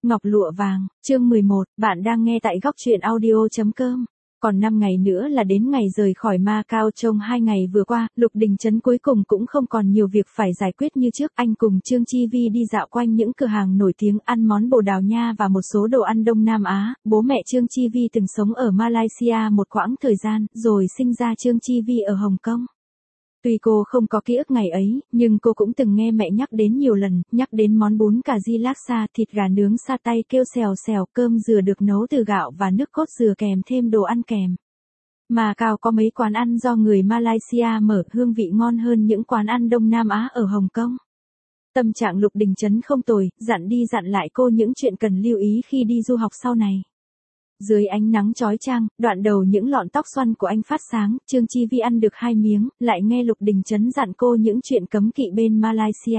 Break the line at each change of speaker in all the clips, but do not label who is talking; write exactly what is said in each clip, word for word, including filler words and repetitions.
Ngọc lụa vàng, chương mười một, bạn đang nghe tại góc truyện audio chấm com. Còn năm ngày nữa là đến ngày rời khỏi Macau. Trong hai ngày vừa qua, Lục Đình Trấn cuối cùng cũng không còn nhiều việc phải giải quyết như trước. Anh cùng Trương Chi Vi đi dạo quanh những cửa hàng nổi tiếng ăn món Bồ Đào Nha và một số đồ ăn Đông Nam Á. Bố mẹ Trương Chi Vi từng sống ở Malaysia một quãng thời gian, rồi sinh ra Trương Chi Vi ở Hồng Kông. Tuy cô không có ký ức ngày ấy, nhưng cô cũng từng nghe mẹ nhắc đến nhiều lần, nhắc đến món bún cà ri laksa, thịt gà nướng sa tay kêu xèo xèo, cơm dừa được nấu từ gạo và nước cốt dừa kèm thêm đồ ăn kèm. Macau có mấy quán ăn do người Malaysia mở, hương vị ngon hơn những quán ăn Đông Nam Á ở Hồng Kông. Tâm trạng Lục Đình Trấn không tồi, dặn đi dặn lại cô những chuyện cần lưu ý khi đi du học sau này. Dưới ánh nắng chói chang, đoạn đầu những lọn tóc xoăn của anh phát sáng, Trương Chi Vi ăn được hai miếng, lại nghe Lục Đình Trấn dặn cô những chuyện cấm kỵ bên Malaysia.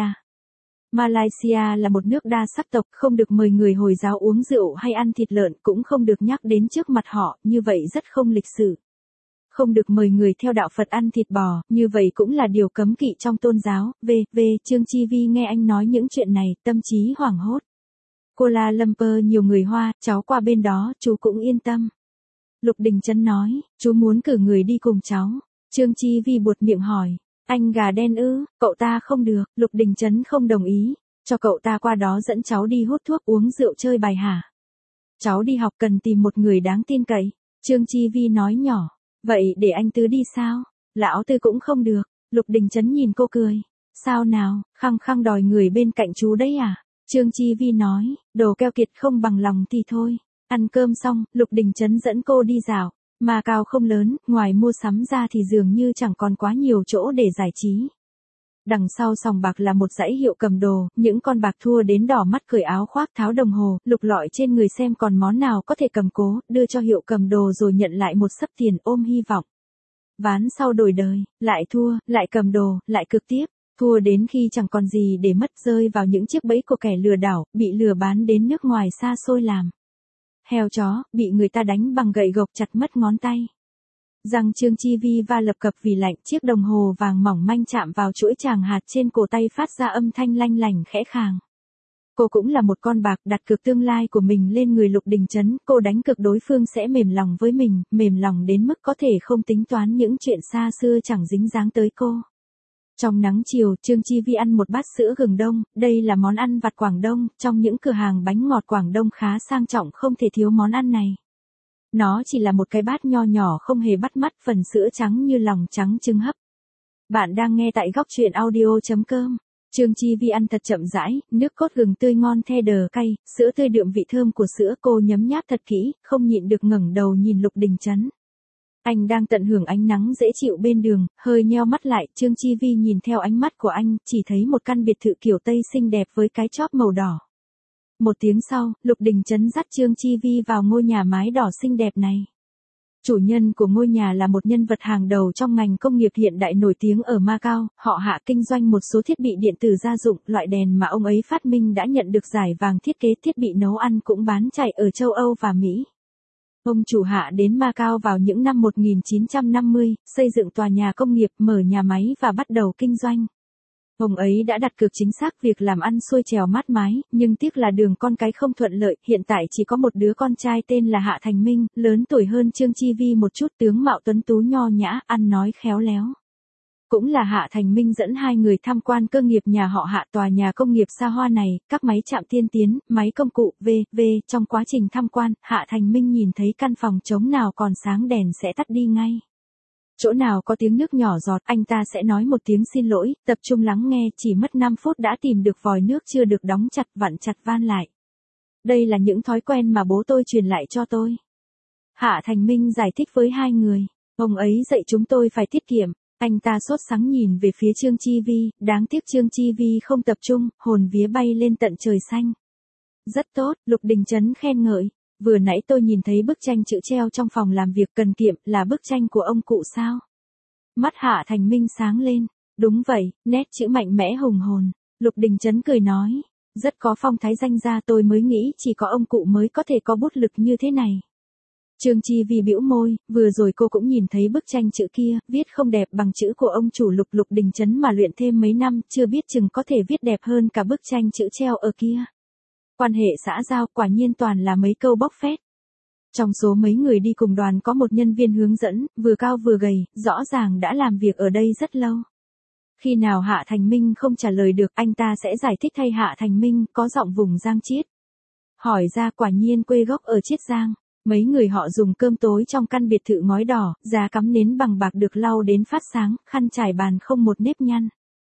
Malaysia là một nước đa sắc tộc, không được mời người Hồi giáo uống rượu hay ăn thịt lợn, cũng không được nhắc đến trước mặt họ, như vậy rất không lịch sự. Không được mời người theo đạo Phật ăn thịt bò, như vậy cũng là điều cấm kỵ trong tôn giáo. V. V. Trương Chi Vi nghe anh nói những chuyện này, tâm trí hoảng hốt. Kuala Lumpur nhiều người Hoa, cháu qua bên đó, chú cũng yên tâm. Lục Đình Trấn nói, chú muốn cử người đi cùng cháu. Trương Chi Vi buột miệng hỏi, anh gà đen ư, cậu ta không được. Lục Đình Trấn không đồng ý, cho cậu ta qua đó dẫn cháu đi hút thuốc uống rượu chơi bài hả? Cháu đi học cần tìm một người đáng tin cậy. Trương Chi Vi nói nhỏ, vậy để anh Tứ đi sao? Lão Tư cũng không được. Lục Đình Trấn nhìn cô cười, sao nào, khăng khăng đòi người bên cạnh chú đấy à? Trương Chi Vi nói, đồ keo kiệt không bằng lòng thì thôi. Ăn cơm xong, Lục Đình Trấn dẫn cô đi dạo. Macau không lớn, ngoài mua sắm ra thì dường như chẳng còn quá nhiều chỗ để giải trí. Đằng sau sòng bạc là một dãy hiệu cầm đồ, những con bạc thua đến đỏ mắt cởi áo khoác tháo đồng hồ, lục lọi trên người xem còn món nào có thể cầm cố, đưa cho hiệu cầm đồ rồi nhận lại một xấp tiền ôm hy vọng. Ván sau đổi đời, lại thua, lại cầm đồ, lại cược tiếp. Thua đến khi chẳng còn gì để mất, rơi vào những chiếc bẫy của kẻ lừa đảo, bị lừa bán đến nước ngoài xa xôi làm heo chó, bị người ta đánh bằng gậy gộc chặt mất ngón tay. Răng Trương Chi Vi va lập cập vì lạnh, chiếc đồng hồ vàng mỏng manh chạm vào chuỗi tràng hạt trên cổ tay phát ra âm thanh lanh lành khẽ khàng. Cô cũng là một con bạc, đặt cược tương lai của mình lên người Lục Đình Trấn, cô đánh cược đối phương sẽ mềm lòng với mình, mềm lòng đến mức có thể không tính toán những chuyện xa xưa chẳng dính dáng tới cô. Trong nắng chiều, Trương Chi Vi ăn một bát sữa gừng đông, đây là món ăn vặt Quảng Đông, trong những cửa hàng bánh ngọt Quảng Đông khá sang trọng không thể thiếu món ăn này. Nó chỉ là một cái bát nho nhỏ không hề bắt mắt, phần sữa trắng như lòng trắng trứng hấp. Bạn đang nghe tại góc truyện audio chấm com. Trương Chi Vi ăn thật chậm rãi, nước cốt gừng tươi ngon the đờ cay, sữa tươi đượm vị thơm của sữa, cô nhấm nháp thật kỹ, không nhịn được ngẩng đầu nhìn Lục Đình Trấn. Anh đang tận hưởng ánh nắng dễ chịu bên đường, hơi nheo mắt lại, Trương Chi Vi nhìn theo ánh mắt của anh, chỉ thấy một căn biệt thự kiểu Tây xinh đẹp với cái chóp màu đỏ. Một tiếng sau, Lục Đình Trấn dắt Trương Chi Vi vào ngôi nhà mái đỏ xinh đẹp này. Chủ nhân của ngôi nhà là một nhân vật hàng đầu trong ngành công nghiệp hiện đại nổi tiếng ở Macau, họ Hạ kinh doanh một số thiết bị điện tử gia dụng, loại đèn mà ông ấy phát minh đã nhận được giải vàng thiết kế, thiết bị nấu ăn cũng bán chạy ở châu Âu và Mỹ. Ông chủ Hạ đến Macau vào những năm một nghìn chín trăm năm mươi, xây dựng tòa nhà công nghiệp, mở nhà máy và bắt đầu kinh doanh. Ông ấy đã đặt cược chính xác việc làm ăn xuôi trèo mát mái, nhưng tiếc là đường con cái không thuận lợi, hiện tại chỉ có một đứa con trai tên là Hạ Thành Minh, lớn tuổi hơn Trương Chi Vi một chút, tướng mạo tuấn tú nho nhã, ăn nói khéo léo. Cũng là Hạ Thành Minh dẫn hai người tham quan cơ nghiệp nhà họ Hạ, tòa nhà công nghiệp xa hoa này, các máy chạm tiên tiến, máy công cụ, vân vân. Trong quá trình tham quan, Hạ Thành Minh nhìn thấy căn phòng trống nào còn sáng đèn sẽ tắt đi ngay. Chỗ nào có tiếng nước nhỏ giọt, anh ta sẽ nói một tiếng xin lỗi, tập trung lắng nghe, chỉ mất năm phút đã tìm được vòi nước chưa được đóng chặt, vặn chặt van lại. Đây là những thói quen mà bố tôi truyền lại cho tôi. Hạ Thành Minh giải thích với hai người, ông ấy dạy chúng tôi phải tiết kiệm. Anh ta sốt sắng nhìn về phía Trương Chi Vi, đáng tiếc Trương Chi Vi không tập trung, hồn vía bay lên tận trời xanh. Rất tốt, Lục Đình Trấn khen ngợi. Vừa nãy tôi nhìn thấy bức tranh chữ treo trong phòng làm việc cần kiệm, là bức tranh của ông cụ sao? Mắt Hạ Thành Minh sáng lên. Đúng vậy, nét chữ mạnh mẽ hùng hồn. Lục Đình Trấn cười nói, rất có phong thái, danh gia tôi mới nghĩ chỉ có ông cụ mới có thể có bút lực như thế này. Trương Chi Vi bĩu môi, vừa rồi cô cũng nhìn thấy bức tranh chữ kia, viết không đẹp bằng chữ của ông chủ Lục. Lục Đình Trấn mà luyện thêm mấy năm, chưa biết chừng có thể viết đẹp hơn cả bức tranh chữ treo ở kia. Quan hệ xã giao quả nhiên toàn là mấy câu bốc phét. Trong số mấy người đi cùng đoàn có một nhân viên hướng dẫn, vừa cao vừa gầy, rõ ràng đã làm việc ở đây rất lâu. Khi nào Hạ Thành Minh không trả lời được, anh ta sẽ giải thích thay Hạ Thành Minh, có giọng vùng Giang Chiết. Hỏi ra quả nhiên quê gốc ở Chiết Giang. Mấy người họ dùng cơm tối trong căn biệt thự ngói đỏ, giá cắm nến bằng bạc được lau đến phát sáng, khăn trải bàn không một nếp nhăn.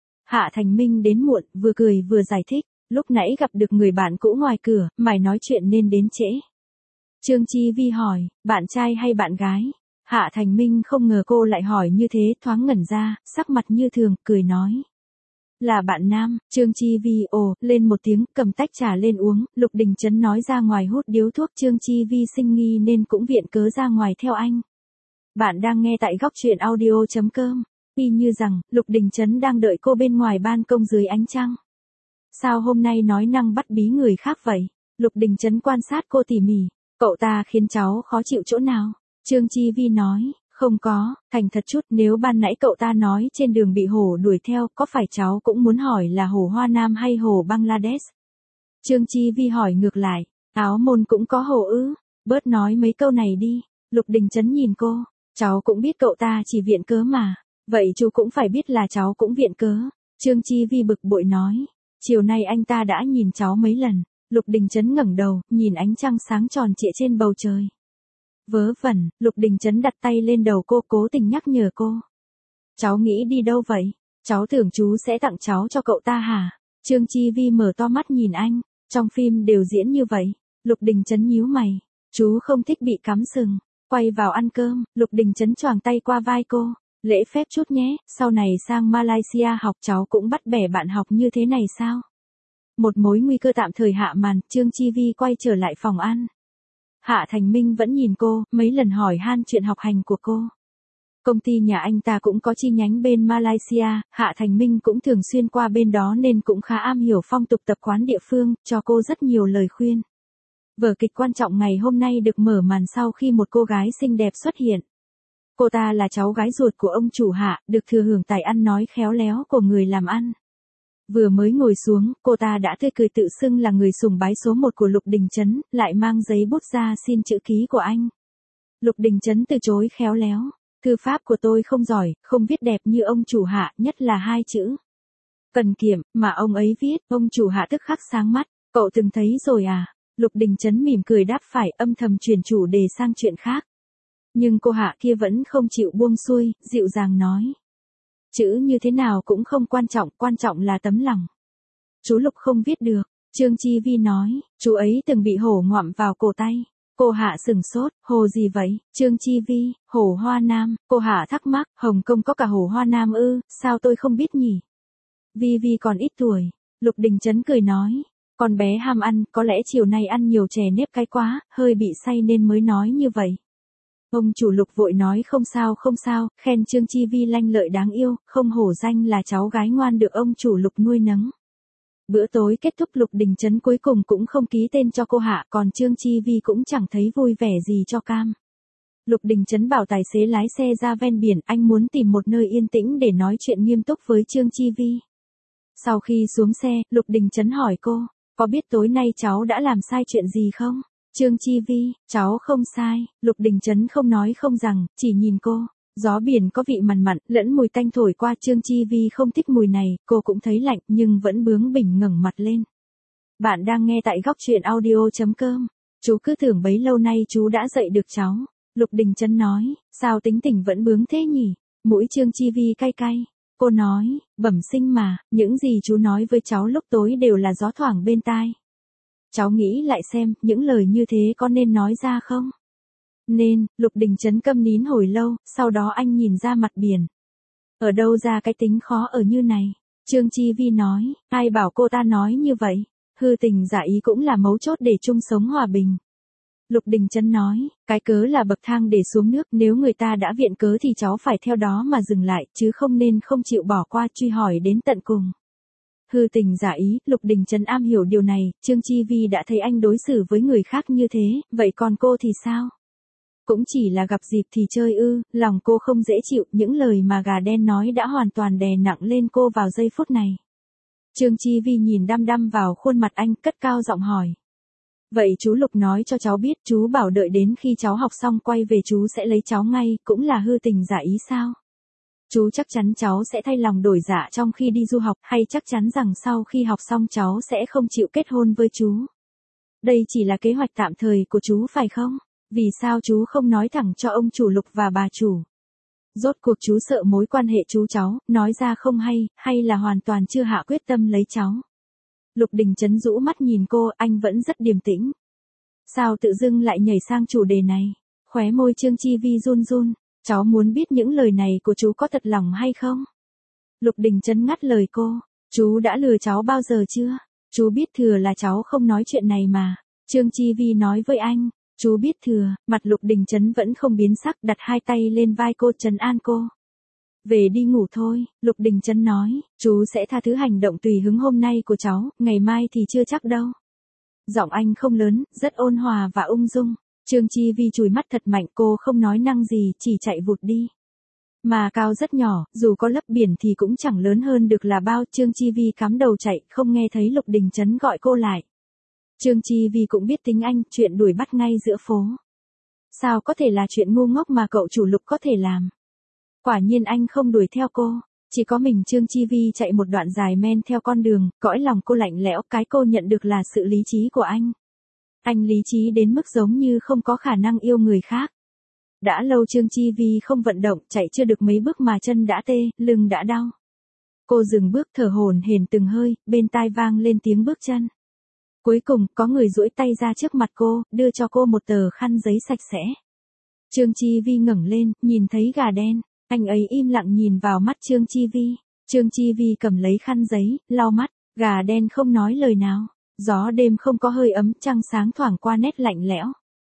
Hạ Thành Minh đến muộn, vừa cười vừa giải thích, lúc nãy gặp được người bạn cũ ngoài cửa, mày nói chuyện nên đến trễ. Trương Chi Vi hỏi, bạn trai hay bạn gái? Hạ Thành Minh không ngờ cô lại hỏi như thế, thoáng ngẩn ra, sắc mặt như thường, cười nói. Là bạn nam. Trương Chi Vi ồ, lên một tiếng, cầm tách trà lên uống, Lục Đình Trấn nói ra ngoài hút điếu thuốc, Trương Chi Vi sinh nghi nên cũng viện cớ ra ngoài theo anh. Bạn đang nghe tại góc truyện audio chấm com. Y như rằng, Lục Đình Trấn đang đợi cô bên ngoài ban công dưới ánh trăng. Sao hôm nay nói năng bắt bí người khác vậy? Lục Đình Trấn quan sát cô tỉ mỉ. Cậu ta khiến cháu khó chịu chỗ nào? Trương Chi Vi nói, không có, thành thật chút, nếu ban nãy cậu ta nói trên đường bị hổ đuổi theo, có phải cháu cũng muốn hỏi là hổ Hoa Nam hay hổ Bangladesh? Trương Chi Vi hỏi ngược lại, Áo Môn cũng có hổ ư? Bớt nói mấy câu này đi. Lục Đình Trấn nhìn cô, cháu cũng biết cậu ta chỉ viện cớ mà. Vậy chú cũng phải biết là cháu cũng viện cớ. Trương Chi Vi bực bội nói, chiều nay anh ta đã nhìn cháu mấy lần. Lục Đình Trấn ngẩng đầu, nhìn ánh trăng sáng tròn trịa trên bầu trời. Vớ vẩn, Lục Đình Trấn đặt tay lên đầu cô, cố tình nhắc nhở cô. Cháu nghĩ đi đâu vậy? Cháu tưởng chú sẽ tặng cháu cho cậu ta hả? Trương Chi Vi mở to mắt nhìn anh, trong phim đều diễn như vậy. Lục Đình Trấn nhíu mày, chú không thích bị cắm sừng. Quay vào ăn cơm, Lục Đình Trấn choàng tay qua vai cô, lễ phép chút nhé, sau này sang Malaysia học cháu cũng bắt bẻ bạn học như thế này sao? Một mối nguy cơ tạm thời hạ màn, Trương Chi Vi quay trở lại phòng ăn. Hạ Thành Minh vẫn nhìn cô, mấy lần hỏi han chuyện học hành của cô. Công ty nhà anh ta cũng có chi nhánh bên Malaysia, Hạ Thành Minh cũng thường xuyên qua bên đó nên cũng khá am hiểu phong tục tập quán địa phương, cho cô rất nhiều lời khuyên. Vở kịch quan trọng ngày hôm nay được mở màn sau khi một cô gái xinh đẹp xuất hiện. Cô ta là cháu gái ruột của ông chủ Hạ, được thừa hưởng tài ăn nói khéo léo của người làm ăn. Vừa mới ngồi xuống, cô ta đã tươi cười tự xưng là người sùng bái số một của Lục Đình Trấn, lại mang giấy bút ra xin chữ ký của anh. Lục Đình Trấn từ chối khéo léo. Thư pháp của tôi không giỏi, không viết đẹp như ông chủ Hạ, nhất là hai chữ Cần Kiệm, mà ông ấy viết. Ông chủ Hạ tức khắc sáng mắt, cậu từng thấy rồi à? Lục Đình Trấn mỉm cười đáp phải, âm thầm chuyển chủ đề sang chuyện khác. Nhưng cô Hạ kia vẫn không chịu buông xuôi, dịu dàng nói. Chữ như thế nào cũng không quan trọng, quan trọng là tấm lòng. Chú Lục không viết được. Trương Chi Vi nói, chú ấy từng bị hổ ngoạm vào cổ tay. Cô Hạ sừng sốt, hồ gì vậy? Trương Chi Vi, hổ Hoa Nam. Cô Hạ thắc mắc, Hồng Kông có cả hổ Hoa Nam ư, sao tôi không biết nhỉ? Vi Vi còn ít tuổi. Lục Đình Trấn cười nói, con bé ham ăn, có lẽ chiều nay ăn nhiều chè nếp cay quá, hơi bị say nên mới nói như vậy. Ông chủ Lục vội nói không sao không sao, khen Trương Chi Vi lanh lợi đáng yêu, không hổ danh là cháu gái ngoan được ông chủ Lục nuôi nấng. Bữa tối kết thúc, Lục Đình Trấn cuối cùng cũng không ký tên cho cô Hạ, còn Trương Chi Vi cũng chẳng thấy vui vẻ gì cho cam. Lục Đình Trấn bảo tài xế lái xe ra ven biển, anh muốn tìm một nơi yên tĩnh để nói chuyện nghiêm túc với Trương Chi Vi. Sau khi xuống xe, Lục Đình Trấn hỏi cô, có biết tối nay cháu đã làm sai chuyện gì không? Trương Chi Vi, cháu không sai. Lục Đình Trấn không nói không rằng, chỉ nhìn cô. Gió biển có vị mặn mặn, lẫn mùi tanh thổi qua. Trương Chi Vi không thích mùi này, cô cũng thấy lạnh nhưng vẫn bướng bỉnh ngẩng mặt lên. Bạn đang nghe tại góc truyện audio chấm com. Chú cứ tưởng bấy lâu nay chú đã dạy được cháu. Lục Đình Trấn nói, sao tính tình vẫn bướng thế nhỉ? Mũi Trương Chi Vi cay cay. Cô nói, bẩm sinh mà, những gì chú nói với cháu lúc tối đều là gió thoảng bên tai. Cháu nghĩ lại xem, những lời như thế có nên nói ra không? Nên, Lục Đình Trấn câm nín hồi lâu, sau đó anh nhìn ra mặt biển. Ở đâu ra cái tính khó ở như này? Trương Chi Vi nói, ai bảo cô ta nói như vậy? Hư tình giả ý cũng là mấu chốt để chung sống hòa bình. Lục Đình Trấn nói, cái cớ là bậc thang để xuống nước, nếu người ta đã viện cớ thì cháu phải theo đó mà dừng lại, chứ không nên không chịu bỏ qua, truy hỏi đến tận cùng. Hư tình giả ý, Lục Đình Trấn am hiểu điều này, Trương Chi Vi đã thấy anh đối xử với người khác như thế, vậy còn cô thì sao? Cũng chỉ là gặp dịp thì chơi ư, lòng cô không dễ chịu, những lời mà gà đen nói đã hoàn toàn đè nặng lên cô vào giây phút này. Trương Chi Vi nhìn đăm đăm vào khuôn mặt anh, cất cao giọng hỏi. Vậy chú Lục nói cho cháu biết, chú bảo đợi đến khi cháu học xong quay về chú sẽ lấy cháu ngay, cũng là hư tình giả ý sao? Chú chắc chắn cháu sẽ thay lòng đổi dạ trong khi đi du học, hay chắc chắn rằng sau khi học xong cháu sẽ không chịu kết hôn với chú? Đây chỉ là kế hoạch tạm thời của chú phải không? Vì sao chú không nói thẳng cho ông chủ Lục và bà chủ? Rốt cuộc chú sợ mối quan hệ chú cháu, nói ra không hay, hay là hoàn toàn chưa hạ quyết tâm lấy cháu? Lục Đình Trấn rũ mắt nhìn cô, anh vẫn rất điềm tĩnh. Sao tự dưng lại nhảy sang chủ đề này? Khóe môi Trương Chi Vi run run, cháu muốn biết những lời này của chú có thật lòng hay không? Lục Đình Trấn ngắt lời cô, chú đã lừa cháu bao giờ chưa? Chú biết thừa là cháu không nói chuyện này mà. Trương Chi Vi nói với anh, chú biết thừa, mặt Lục Đình Trấn vẫn không biến sắc, đặt hai tay lên vai cô trấn an cô. Về đi ngủ thôi, Lục Đình Trấn nói, chú sẽ tha thứ hành động tùy hứng hôm nay của cháu, ngày mai thì chưa chắc đâu. Giọng anh không lớn, rất ôn hòa và ung dung. Trương Chi Vi chùi mắt thật mạnh, cô không nói năng gì, chỉ chạy vụt đi. Mà Cao rất nhỏ, dù có lấp biển thì cũng chẳng lớn hơn được là bao. Trương Chi Vi cắm đầu chạy, không nghe thấy Lục Đình Trấn gọi cô lại. Trương Chi Vi cũng biết tính anh, chuyện đuổi bắt ngay giữa phố. Sao có thể là chuyện ngu ngốc mà cậu chủ Lục có thể làm? Quả nhiên anh không đuổi theo cô, chỉ có mình Trương Chi Vi chạy một đoạn dài men theo con đường, cõi lòng cô lạnh lẽo, cái cô nhận được là sự lý trí của anh. Anh lý trí đến mức giống như không có khả năng yêu người khác. Đã lâu Trương Chi Vi không vận động, chạy chưa được mấy bước mà chân đã tê, lưng đã đau. Cô dừng bước thở hổn hển từng hơi, bên tai vang lên tiếng bước chân. Cuối cùng, có người duỗi tay ra trước mặt cô, đưa cho cô một tờ khăn giấy sạch sẽ. Trương Chi Vi ngẩng lên, nhìn thấy gà đen. Anh ấy im lặng nhìn vào mắt Trương Chi Vi. Trương Chi Vi cầm lấy khăn giấy, lau mắt. Gà đen không nói lời nào. Gió đêm không có hơi ấm, trăng sáng thoảng qua nét lạnh lẽo.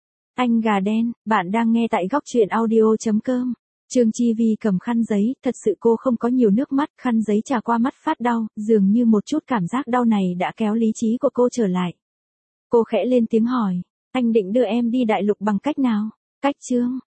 Anh gà đen, bạn đang nghe tại góc truyện audio chấm com. Trương Chi Vi cầm khăn giấy, thật sự cô không có nhiều nước mắt, khăn giấy trà qua mắt phát đau, dường như một chút cảm giác đau này đã kéo lý trí của cô trở lại. Cô khẽ lên tiếng hỏi, anh định đưa em đi đại lục bằng cách nào? Cách Trương